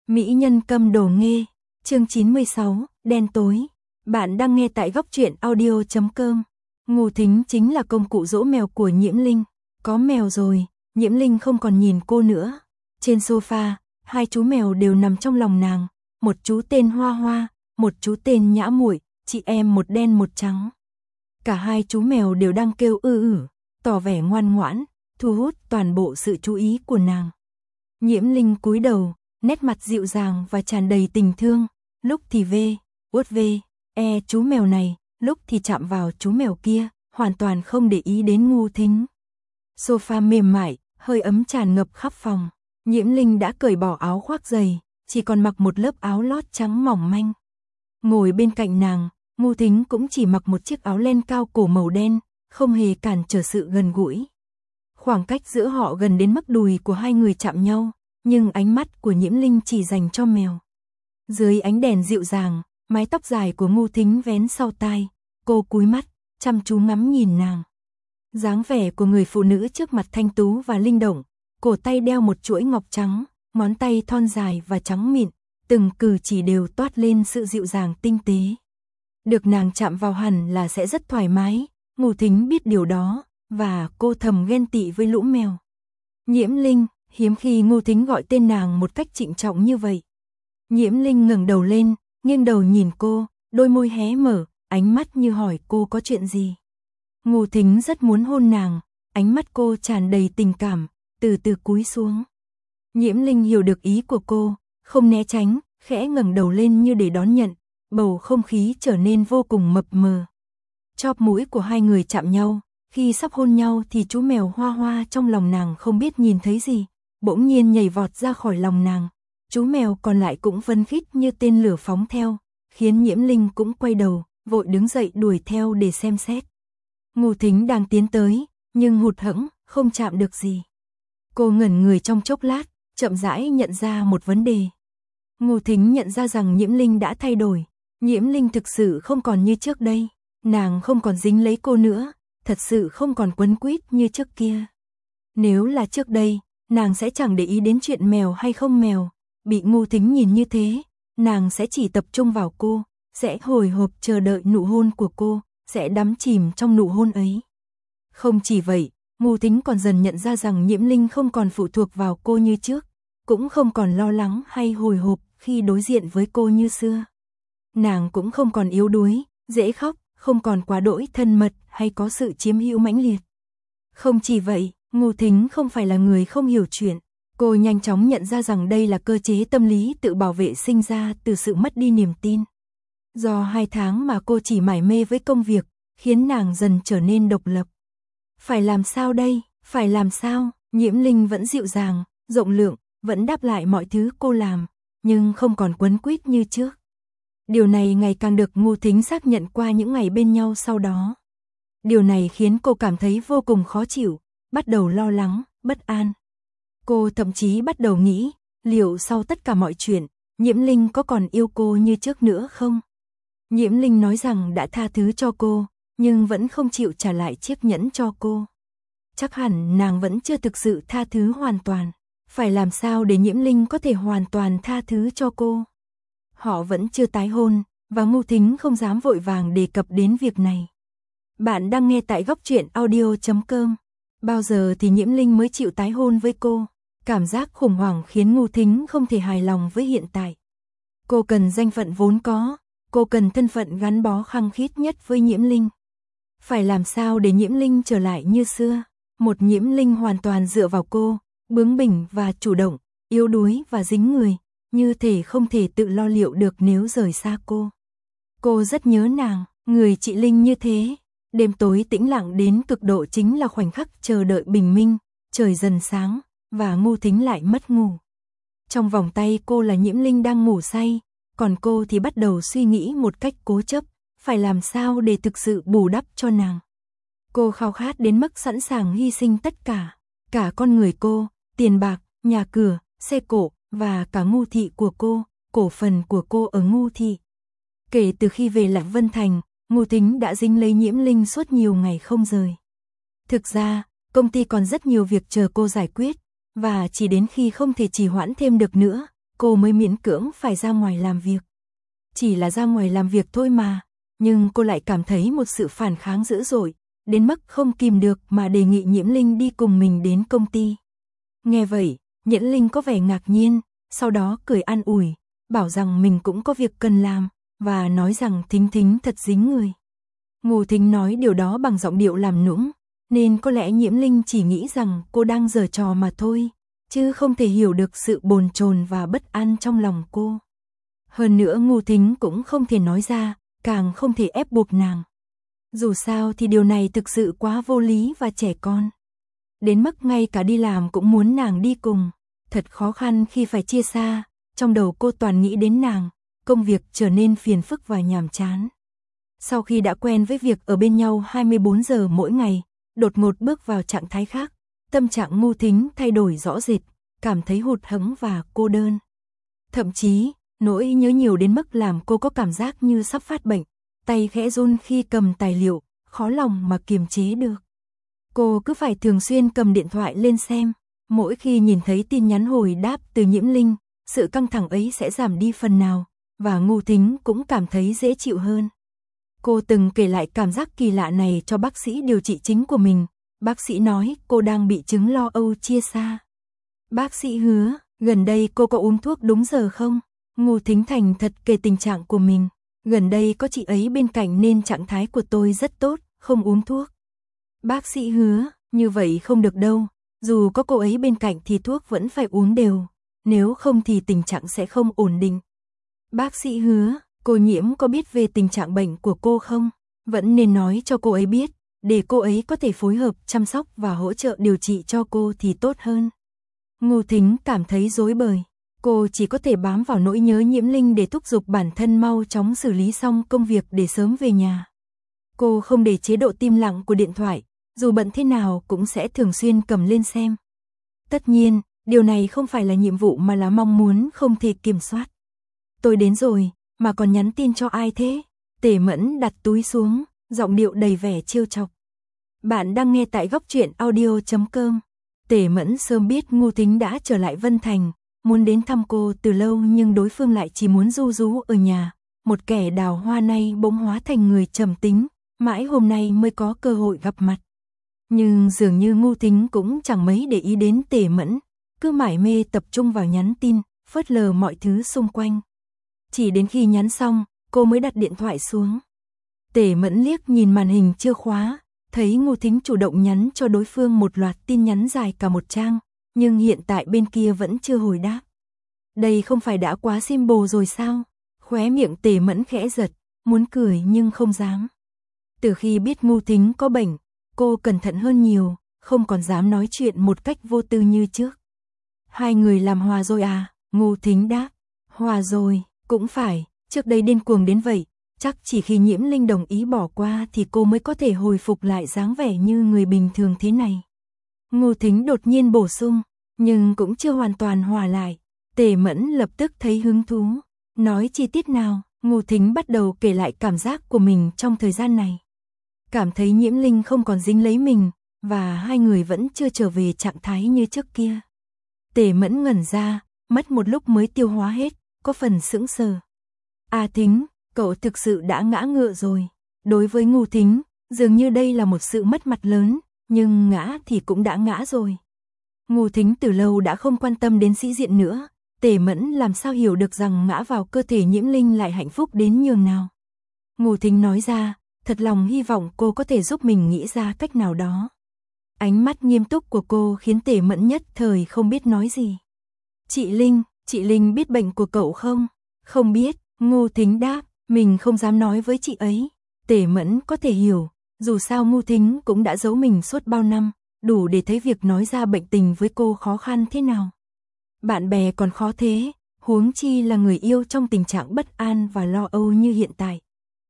Mỹ nhân câm đồ nghê, chương 96, đen tối. Bạn đang nghe tại góc truyện audio.com. Ngô Thính chính là công cụ dỗ mèo của Nhiễm Linh. Có mèo rồi, Nhiễm Linh không còn nhìn cô nữa. Trên sofa, hai chú mèo đều nằm trong lòng nàng. Một chú tên Hoa Hoa, một chú tên Nhã Muội, chị em một đen một trắng. Cả hai chú mèo đều đang kêu tỏ vẻ ngoan ngoãn, thu hút toàn bộ sự chú ý của nàng. Nhiễm Linh cúi đầu, nét mặt dịu dàng và tràn đầy tình thương, lúc thì vuốt chú mèo này, lúc thì chạm vào chú mèo kia, hoàn toàn không để ý đến Ngô Thính. Sofa mềm mại, hơi ấm tràn ngập khắp phòng. Nhiễm Linh đã cởi bỏ áo khoác dày, chỉ còn mặc một lớp áo lót trắng mỏng manh. Ngồi bên cạnh nàng, Ngô Thính cũng chỉ mặc một chiếc áo len cao cổ màu đen, không hề cản trở sự gần gũi. Khoảng cách giữa họ gần đến mức đùi của hai người chạm nhau, nhưng ánh mắt của Nhiễm Linh chỉ dành cho mèo. Dưới ánh đèn dịu dàng, mái tóc dài của Ngô Thính vén sau tai, cô cúi mắt, chăm chú ngắm nhìn nàng. Dáng vẻ của người phụ nữ trước mặt thanh tú và linh động, cổ tay đeo một chuỗi ngọc trắng, ngón tay thon dài và trắng mịn, từng cử chỉ đều toát lên sự dịu dàng tinh tế. Được nàng chạm vào hẳn là sẽ rất thoải mái, Ngô Thính biết điều đó, và cô thầm ghen tị với lũ mèo. Nhiễm Linh, hiếm khi Ngô Thính gọi tên nàng một cách trịnh trọng như vậy. Nhiễm Linh ngẩng đầu lên, nghiêng đầu nhìn cô, đôi môi hé mở, ánh mắt như hỏi cô có chuyện gì. Ngô Thính rất muốn hôn nàng, ánh mắt cô tràn đầy tình cảm, từ từ cúi xuống. Nhiễm Linh hiểu được ý của cô, không né tránh, khẽ ngẩng đầu lên như để đón nhận, bầu không khí trở nên vô cùng mập mờ. Chóp mũi của hai người chạm nhau, khi sắp hôn nhau thì chú mèo Hoa Hoa trong lòng nàng không biết nhìn thấy gì, bỗng nhiên nhảy vọt ra khỏi lòng nàng. Chú mèo còn lại cũng phấn khích như tên lửa phóng theo, khiến Nhiễm Linh cũng quay đầu, vội đứng dậy đuổi theo để xem xét. Ngô Thính đang tiến tới, nhưng hụt hẫng, không chạm được gì. Cô ngẩn người trong chốc lát, chậm rãi nhận ra một vấn đề. Ngô Thính nhận ra rằng Nhiễm Linh đã thay đổi. Nhiễm Linh thực sự không còn như trước đây. Nàng không còn dính lấy cô nữa, thật sự không còn quấn quýt như trước kia. Nếu là trước đây, nàng sẽ chẳng để ý đến chuyện mèo hay không mèo. Bị Ngô Thính nhìn như thế, nàng sẽ chỉ tập trung vào cô, sẽ hồi hộp chờ đợi nụ hôn của cô, sẽ đắm chìm trong nụ hôn ấy. Không chỉ vậy, Ngô Thính còn dần nhận ra rằng Nhiễm Linh không còn phụ thuộc vào cô như trước, cũng không còn lo lắng hay hồi hộp khi đối diện với cô như xưa. Nàng cũng không còn yếu đuối, dễ khóc, không còn quá đỗi thân mật hay có sự chiếm hữu mãnh liệt. Không chỉ vậy, Ngô Thính không phải là người không hiểu chuyện. Cô nhanh chóng nhận ra rằng đây là cơ chế tâm lý tự bảo vệ sinh ra từ sự mất đi niềm tin. Do 2 tháng mà cô chỉ mải mê với công việc, khiến nàng dần trở nên độc lập. Phải làm sao đây? Phải làm sao? Nhiễm Linh vẫn dịu dàng, rộng lượng, vẫn đáp lại mọi thứ cô làm, nhưng không còn quấn quýt như trước. Điều này ngày càng được Ngô Thính xác nhận qua những ngày bên nhau sau đó. Điều này khiến cô cảm thấy vô cùng khó chịu, bắt đầu lo lắng, bất an. Cô thậm chí bắt đầu nghĩ, liệu sau tất cả mọi chuyện, Nhiễm Linh có còn yêu cô như trước nữa không? Nhiễm Linh nói rằng đã tha thứ cho cô, nhưng vẫn không chịu trả lại chiếc nhẫn cho cô. Chắc hẳn nàng vẫn chưa thực sự tha thứ hoàn toàn. Phải làm sao để Nhiễm Linh có thể hoàn toàn tha thứ cho cô? Họ vẫn chưa tái hôn, và Ngô Thính không dám vội vàng đề cập đến việc này. Bạn đang nghe tại góc truyện audio.com. Bao giờ thì Nhiễm Linh mới chịu tái hôn với cô? Cảm giác khủng hoảng khiến Ngô Thính không thể hài lòng với hiện tại. Cô cần danh phận vốn có, cô cần thân phận gắn bó khăng khít nhất với Nhiễm Linh. Phải làm sao để Nhiễm Linh trở lại như xưa? Một Nhiễm Linh hoàn toàn dựa vào cô, bướng bỉnh và chủ động, yếu đuối và dính người, như thể không thể tự lo liệu được nếu rời xa cô. Cô rất nhớ nàng, người chị Linh như thế. Đêm tối tĩnh lặng đến cực độ chính là khoảnh khắc chờ đợi bình minh, trời dần sáng, và Ngô Thính lại mất ngủ. Trong vòng tay cô là Nhiễm Linh đang ngủ say, còn cô thì bắt đầu suy nghĩ một cách cố chấp, phải làm sao để thực sự bù đắp cho nàng. Cô khao khát đến mức sẵn sàng hy sinh tất cả, cả con người cô, tiền bạc, nhà cửa, xe cộ, và cả Ngô thị của cô, cổ phần của cô ở Ngô thị. Kể từ khi về lại Vân Thành, Ngô Thính đã dính lấy Nhiễm Linh suốt nhiều ngày không rời. Thực ra, công ty còn rất nhiều việc chờ cô giải quyết, và chỉ đến khi không thể trì hoãn thêm được nữa, cô mới miễn cưỡng phải ra ngoài làm việc. Chỉ là ra ngoài làm việc thôi mà, nhưng cô lại cảm thấy một sự phản kháng dữ dội, đến mức không kìm được mà đề nghị Nhiễm Linh đi cùng mình đến công ty. Nghe vậy, Nhiễm Linh có vẻ ngạc nhiên, sau đó cười an ủi, bảo rằng mình cũng có việc cần làm, và nói rằng Thính Thính thật dính người. Ngô Thính nói điều đó bằng giọng điệu làm nũng, nên có lẽ Nhiễm Linh chỉ nghĩ rằng cô đang giở trò mà thôi, chứ không thể hiểu được sự bồn chồn và bất an trong lòng cô. Hơn nữa Ngô Thính cũng không thể nói ra, càng không thể ép buộc nàng. Dù sao thì điều này thực sự quá vô lý và trẻ con. Đến mức ngay cả đi làm cũng muốn nàng đi cùng. Thật khó khăn khi phải chia xa, trong đầu cô toàn nghĩ đến nàng, công việc trở nên phiền phức và nhàm chán. Sau khi đã quen với việc ở bên nhau 24 giờ mỗi ngày, đột ngột bước vào trạng thái khác, tâm trạng Ngô Thính thay đổi rõ rệt, cảm thấy hụt hẫng và cô đơn. Thậm chí, nỗi nhớ nhiều đến mức làm cô có cảm giác như sắp phát bệnh, tay khẽ run khi cầm tài liệu, khó lòng mà kiềm chế được. Cô cứ phải thường xuyên cầm điện thoại lên xem, mỗi khi nhìn thấy tin nhắn hồi đáp từ Nhiễm Linh, sự căng thẳng ấy sẽ giảm đi phần nào, và Ngô Thính cũng cảm thấy dễ chịu hơn. Cô từng kể lại cảm giác kỳ lạ này cho bác sĩ điều trị chính của mình, bác sĩ nói cô đang bị chứng lo âu chia xa. Bác sĩ hứa, gần đây cô có uống thuốc đúng giờ không? Ngô Thính thành thật kể tình trạng của mình, gần đây có chị ấy bên cạnh nên trạng thái của tôi rất tốt, không uống thuốc. Bác sĩ hứa, như vậy không được đâu, dù có cô ấy bên cạnh thì thuốc vẫn phải uống đều, nếu không thì tình trạng sẽ không ổn định. Bác sĩ hứa, cô Nhiễm có biết về tình trạng bệnh của cô không? Vẫn nên nói cho cô ấy biết, để cô ấy có thể phối hợp chăm sóc và hỗ trợ điều trị cho cô thì tốt hơn. Ngô Thính cảm thấy rối bời, cô chỉ có thể bám vào nỗi nhớ Nhiễm Linh để thúc giục bản thân mau chóng xử lý xong công việc để sớm về nhà. Cô không để chế độ tim lặng của điện thoại, dù bận thế nào cũng sẽ thường xuyên cầm lên xem. Tất nhiên, điều này không phải là nhiệm vụ mà là mong muốn không thể kiểm soát. Tôi đến rồi, mà còn nhắn tin cho ai thế? Tề Mẫn đặt túi xuống, giọng điệu đầy vẻ trêu chọc. Bạn đang nghe tại góc truyện audio.com. Tề Mẫn sớm biết Ngô Thính đã trở lại Vân Thành, muốn đến thăm cô từ lâu nhưng đối phương lại chỉ muốn ru rú ở nhà. Một kẻ đào hoa nay bỗng hóa thành người trầm tính, mãi hôm nay mới có cơ hội gặp mặt. Nhưng dường như Ngô Thính cũng chẳng mấy để ý đến Tề Mẫn, cứ mải mê tập trung vào nhắn tin, phớt lờ mọi thứ xung quanh. Chỉ đến khi nhắn xong, cô mới đặt điện thoại xuống. Tề Mẫn liếc nhìn màn hình chưa khóa, thấy Ngô Thính chủ động nhắn cho đối phương một loạt tin nhắn dài cả một trang, nhưng hiện tại bên kia vẫn chưa hồi đáp. Đây không phải đã quá symbol rồi sao? Khóe miệng Tề Mẫn khẽ giật, muốn cười nhưng không dám. Từ khi biết Ngô Thính có bệnh, cô cẩn thận hơn nhiều, không còn dám nói chuyện một cách vô tư như trước. Hai người làm hòa rồi à? Ngô Thính đáp. Hòa rồi, cũng phải, trước đây điên cuồng đến vậy, chắc chỉ khi Nhiễm Linh đồng ý bỏ qua thì cô mới có thể hồi phục lại dáng vẻ như người bình thường thế này. Ngô Thính đột nhiên bổ sung, nhưng cũng chưa hoàn toàn hòa lại. Tề Mẫn lập tức thấy hứng thú. Nói chi tiết nào? Ngô Thính bắt đầu kể lại cảm giác của mình trong thời gian này. Cảm thấy Nhiễm Linh không còn dính lấy mình, và hai người vẫn chưa trở về trạng thái như trước kia. Tề Mẫn ngẩn ra, mất một lúc mới tiêu hóa hết, có phần sững sờ. À Thính, cậu thực sự đã ngã ngựa rồi. Đối với Ngô Thính, dường như đây là một sự mất mặt lớn, nhưng ngã thì cũng đã ngã rồi. Ngô Thính từ lâu đã không quan tâm đến sĩ diện nữa, Tề Mẫn làm sao hiểu được rằng ngã vào cơ thể Nhiễm Linh lại hạnh phúc đến nhường nào. Ngô Thính nói ra, thật lòng hy vọng cô có thể giúp mình nghĩ ra cách nào đó. Ánh mắt nghiêm túc của cô khiến Tề Mẫn nhất thời không biết nói gì. Chị Linh biết bệnh của cậu không? Không biết, Ngô Thính đáp, mình không dám nói với chị ấy. Tề Mẫn có thể hiểu, dù sao Ngô Thính cũng đã giấu mình suốt bao năm, đủ để thấy việc nói ra bệnh tình với cô khó khăn thế nào. Bạn bè còn khó thế, huống chi là người yêu trong tình trạng bất an và lo âu như hiện tại.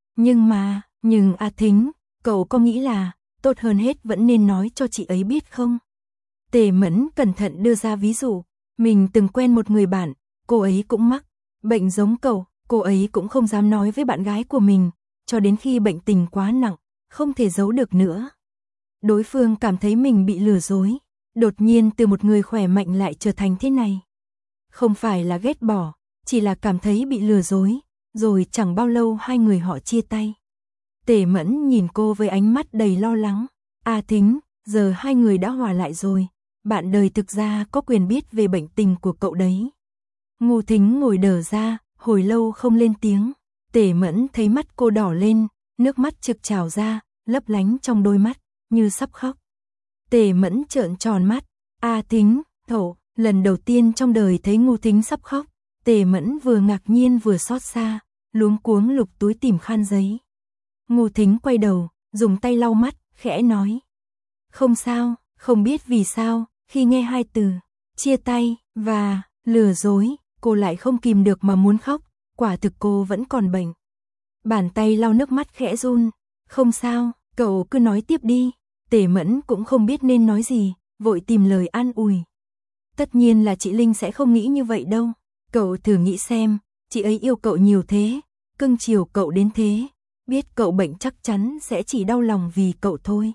Nhưng Thính, cậu có nghĩ là tốt hơn hết vẫn nên nói cho chị ấy biết không? Tề Mẫn cẩn thận đưa ra ví dụ, mình từng quen một người bạn, cô ấy cũng mắc bệnh giống cậu, cô ấy cũng không dám nói với bạn gái của mình, cho đến khi bệnh tình quá nặng, không thể giấu được nữa. Đối phương cảm thấy mình bị lừa dối, đột nhiên từ một người khỏe mạnh lại trở thành thế này. Không phải là ghét bỏ, chỉ là cảm thấy bị lừa dối, rồi chẳng bao lâu hai người họ chia tay. Tề Mẫn nhìn cô với ánh mắt đầy lo lắng. A Thính, giờ hai người đã hòa lại rồi, bạn đời thực ra có quyền biết về bệnh tình của cậu đấy. Ngô Thính ngồi đờ ra, hồi lâu không lên tiếng. Tề Mẫn thấy mắt cô đỏ lên, nước mắt trực trào ra, lấp lánh trong đôi mắt, như sắp khóc. Tề Mẫn trợn tròn mắt. A Thính, lần đầu tiên trong đời thấy Ngô Thính sắp khóc, Tề Mẫn vừa ngạc nhiên vừa xót xa, luống cuống lục túi tìm khăn giấy. Ngô Thính quay đầu, dùng tay lau mắt, khẽ nói. Không sao, không biết vì sao, khi nghe hai từ, chia tay, và, lừa dối, cô lại không kìm được mà muốn khóc, quả thực cô vẫn còn bệnh. Bàn tay lau nước mắt khẽ run. Không sao, cậu cứ nói tiếp đi. Tề Mẫn cũng không biết nên nói gì, vội tìm lời an ủi. Tất nhiên là chị Linh sẽ không nghĩ như vậy đâu. Cậu thử nghĩ xem, chị ấy yêu cậu nhiều thế, cưng chiều cậu đến thế, biết cậu bệnh chắc chắn sẽ chỉ đau lòng vì cậu thôi.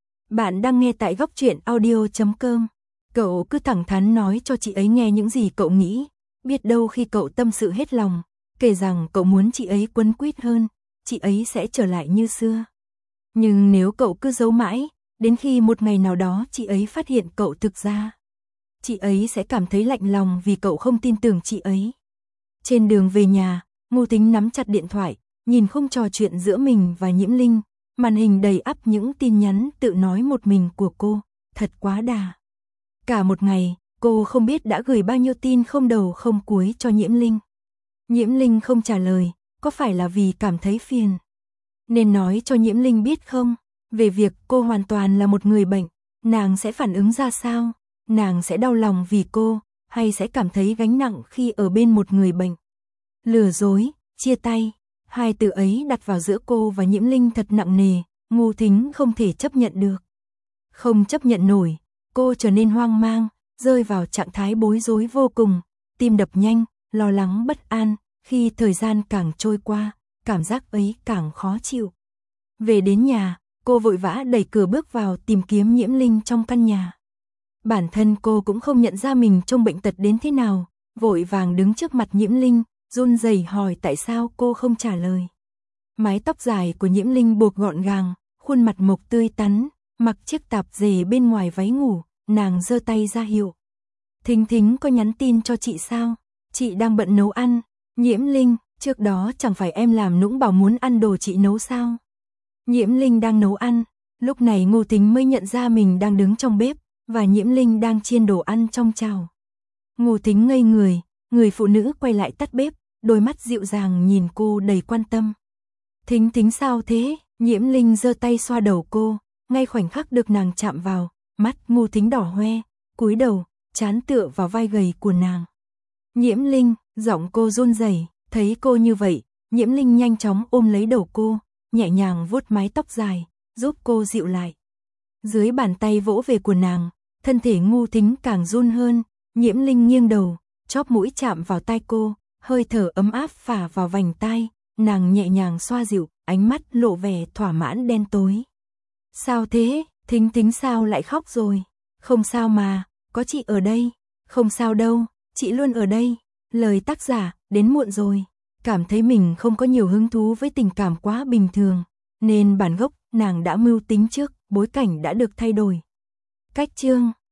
Bạn đang nghe tại Góc Truyện Audio.com. Cậu cứ thẳng thắn nói cho chị ấy nghe những gì cậu nghĩ, biết đâu khi cậu tâm sự hết lòng, kể rằng cậu muốn chị ấy quấn quýt hơn, chị ấy sẽ trở lại như xưa. Nhưng nếu cậu cứ giấu mãi, đến khi một ngày nào đó chị ấy phát hiện cậu thực ra, chị ấy sẽ cảm thấy lạnh lòng vì cậu không tin tưởng chị ấy. Trên đường về nhà, Ngô Thính nắm chặt điện thoại, nhìn khung trò chuyện giữa mình và Nhiễm Linh, màn hình đầy ắp những tin nhắn tự nói một mình của cô, thật quá đà. Cả một ngày, cô không biết đã gửi bao nhiêu tin không đầu không cuối cho Nhiễm Linh. Nhiễm Linh không trả lời, có phải là vì cảm thấy phiền? Nên nói cho Nhiễm Linh biết không, về việc cô hoàn toàn là một người bệnh, nàng sẽ phản ứng ra sao? Nàng sẽ đau lòng vì cô, hay sẽ cảm thấy gánh nặng khi ở bên một người bệnh? Lừa dối, chia tay, hai từ ấy đặt vào giữa cô và Nhiễm Linh thật nặng nề, Ngô Thính không thể chấp nhận được. Không chấp nhận nổi, cô trở nên hoang mang, rơi vào trạng thái bối rối vô cùng, tim đập nhanh, lo lắng bất an, khi thời gian càng trôi qua, cảm giác ấy càng khó chịu. Về đến nhà, cô vội vã đẩy cửa bước vào tìm kiếm Nhiễm Linh trong căn nhà. Bản thân cô cũng không nhận ra mình trông bệnh tật đến thế nào, vội vàng đứng trước mặt Nhiễm Linh, run rẩy hỏi tại sao cô không trả lời. Mái tóc dài của Nhiễm Linh buộc gọn gàng, khuôn mặt mộc tươi tắn, mặc chiếc tạp dề bên ngoài váy ngủ, nàng giơ tay ra hiệu. Thính Thính có nhắn tin cho chị sao? Chị đang bận nấu ăn. Nhiễm Linh, trước đó chẳng phải em làm nũng bảo muốn ăn đồ chị nấu sao? Nhiễm Linh đang nấu ăn, lúc này Ngô Thính mới nhận ra mình đang đứng trong bếp, và Nhiễm Linh đang chiên đồ ăn trong chảo. Ngô Thính ngây người phụ nữ quay lại tắt bếp, đôi mắt dịu dàng nhìn cô đầy quan tâm. Thính Thính sao thế? Nhiễm Linh giơ tay xoa đầu cô, ngay khoảnh khắc được nàng chạm vào, mắt Ngô Thính đỏ hoe, cúi đầu, trán tựa vào vai gầy của nàng. Nhiễm Linh, giọng cô run rẩy, thấy cô như vậy, Nhiễm Linh nhanh chóng ôm lấy đầu cô, nhẹ nhàng vuốt mái tóc dài, giúp cô dịu lại. Dưới bàn tay vỗ về của nàng, thân thể Ngô Thính càng run hơn, Nhiễm Linh nghiêng đầu, chóp mũi chạm vào tai cô, hơi thở ấm áp phả vào vành tai, nàng nhẹ nhàng xoa dịu, ánh mắt lộ vẻ thỏa mãn đen tối. Sao thế? Thính Thính sao lại khóc rồi? Không sao mà, có chị ở đây. Không sao đâu, chị luôn ở đây. Lời tác giả, đến muộn rồi. Cảm thấy mình không có nhiều hứng thú với tình cảm quá bình thường, nên bản gốc nàng đã mưu tính trước, bối cảnh đã được thay đổi. Cách chương